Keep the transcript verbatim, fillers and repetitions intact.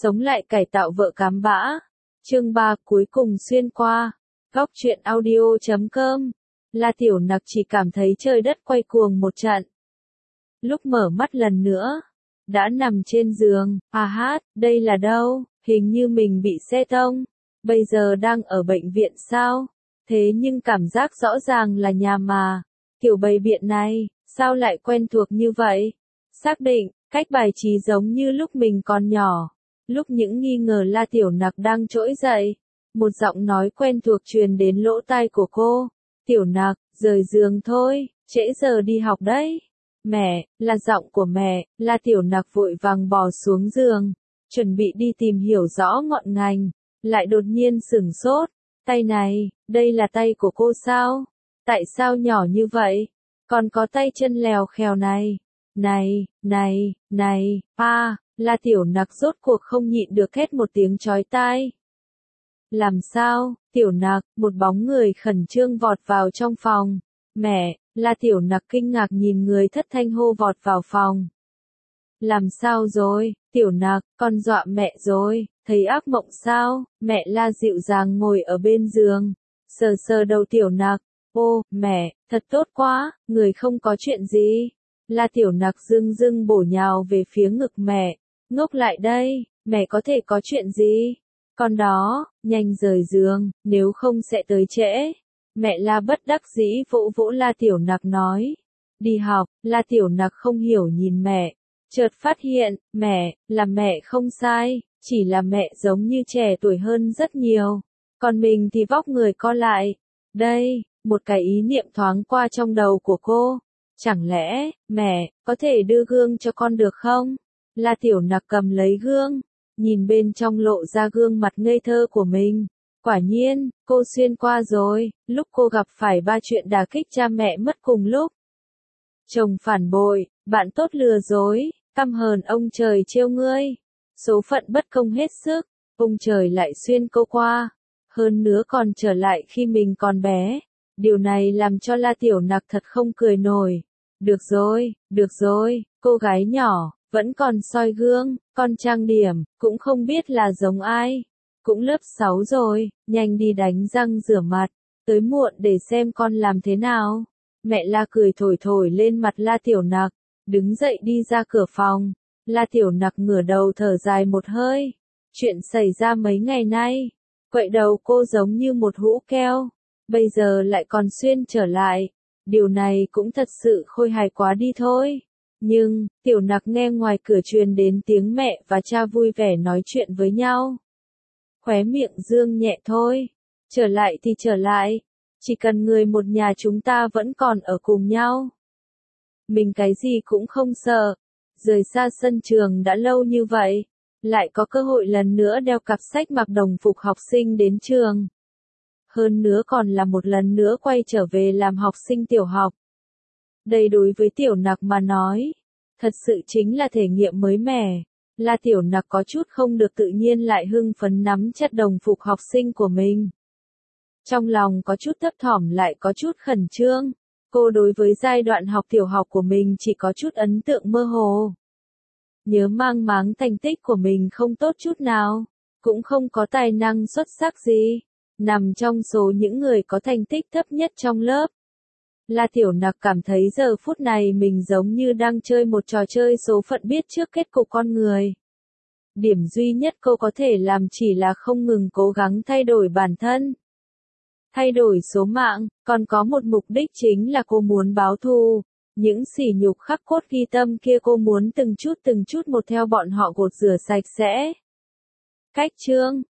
Sống lại cải tạo vợ cám bã. Chương ba cuối cùng xuyên qua. Góc truyện audio chấm com. La Tiểu Nặc chỉ cảm thấy trời đất quay cuồng một trận. Lúc mở mắt lần nữa, đã nằm trên giường, à hát, đây là đâu, hình như mình bị xe tông, bây giờ đang ở bệnh viện sao, thế nhưng cảm giác rõ ràng là nhà mà, kiểu bày biện này, sao lại quen thuộc như vậy, xác định, cách bài trí giống như lúc mình còn nhỏ, lúc những nghi ngờ La Tiểu Nặc đang trỗi dậy, một giọng nói quen thuộc truyền đến lỗ tai của cô, Tiểu Nặc, rời giường thôi, trễ giờ đi học đấy. Mẹ, là giọng của mẹ, La Tiểu Nặc vội vàng bò xuống giường, chuẩn bị đi tìm hiểu rõ ngọn ngành, lại đột nhiên sửng sốt, tay này, đây là tay của cô sao? Tại sao nhỏ như vậy? Còn có tay chân lèo khèo này, này, này, này, a, La Tiểu Nặc rốt cuộc không nhịn được hét một tiếng chói tai. Làm sao, Tiểu Nặc, một bóng người khẩn trương vọt vào trong phòng, mẹ. La Tiểu Nặc kinh ngạc nhìn người thất thanh hô vọt vào phòng. Làm sao rồi, Tiểu Nặc, con dọa mẹ rồi, thấy ác mộng sao, mẹ La dịu dàng ngồi ở bên giường, sờ sờ đầu Tiểu Nặc, ô, mẹ, thật tốt quá, người không có chuyện gì. La Tiểu Nặc dưng dưng bổ nhào về phía ngực mẹ, ngốc lại đây, mẹ có thể có chuyện gì? Con đó, nhanh rời giường, nếu không sẽ tới trễ. Mẹ La bất đắc dĩ vỗ vỗ La Tiểu Nặc nói. Đi học, La Tiểu Nặc không hiểu nhìn mẹ. Chợt phát hiện, mẹ, là mẹ không sai, chỉ là mẹ giống như trẻ tuổi hơn rất nhiều. Còn mình thì vóc người co lại. Đây, một cái ý niệm thoáng qua trong đầu của cô. Chẳng lẽ, mẹ, có thể đưa gương cho con được không? La Tiểu Nặc cầm lấy gương, nhìn bên trong lộ ra gương mặt ngây thơ của mình. Quả nhiên, cô xuyên qua rồi, lúc cô gặp phải ba chuyện đả kích cha mẹ mất cùng lúc. Chồng phản bội, bạn tốt lừa dối, căm hờn ông trời trêu ngươi. Số phận bất công hết sức, ông trời lại xuyên cô qua. Hơn nữa còn trở lại khi mình còn bé. Điều này làm cho La Tiểu Nặc thật không cười nổi. Được rồi, được rồi, cô gái nhỏ, vẫn còn soi gương, con trang điểm, cũng không biết là giống ai. Cũng lớp sáu rồi, nhanh đi đánh răng rửa mặt, tới muộn để xem con làm thế nào. Mẹ La cười thổi thổi lên mặt La Tiểu Nặc, đứng dậy đi ra cửa phòng. La Tiểu Nặc ngửa đầu thở dài một hơi. Chuyện xảy ra mấy ngày nay, quậy đầu cô giống như một hũ keo, bây giờ lại còn xuyên trở lại. Điều này cũng thật sự khôi hài quá đi thôi. Nhưng, Tiểu Nặc nghe ngoài cửa truyền đến tiếng mẹ và cha vui vẻ nói chuyện với nhau. Khóe miệng dương nhẹ thôi. Trở lại thì trở lại. Chỉ cần người một nhà chúng ta vẫn còn ở cùng nhau. Mình cái gì cũng không sợ. Rời xa sân trường đã lâu như vậy. Lại có cơ hội lần nữa đeo cặp sách mặc đồng phục học sinh đến trường. Hơn nữa còn là một lần nữa quay trở về làm học sinh tiểu học. Đây đối với Tiểu Nặc mà nói. Thật sự chính là thể nghiệm mới mẻ. La Tiểu Nặc có chút không được tự nhiên lại hưng phấn nắm chặt đồng phục học sinh của mình. Trong lòng có chút thấp thỏm lại có chút khẩn trương. Cô đối với giai đoạn học tiểu học của mình chỉ có chút ấn tượng mơ hồ. Nhớ mang máng thành tích của mình không tốt chút nào. Cũng không có tài năng xuất sắc gì. Nằm trong số những người có thành tích thấp nhất trong lớp. La Tiểu Nặc cảm thấy giờ phút này mình giống như đang chơi một trò chơi số phận biết trước kết cục con người. Điểm duy nhất cô có thể làm chỉ là không ngừng cố gắng thay đổi bản thân. Thay đổi số mạng, còn có một mục đích chính là cô muốn báo thù. Những sỉ nhục khắc cốt ghi tâm kia cô muốn từng chút từng chút một theo bọn họ gột rửa sạch sẽ. Cách chương,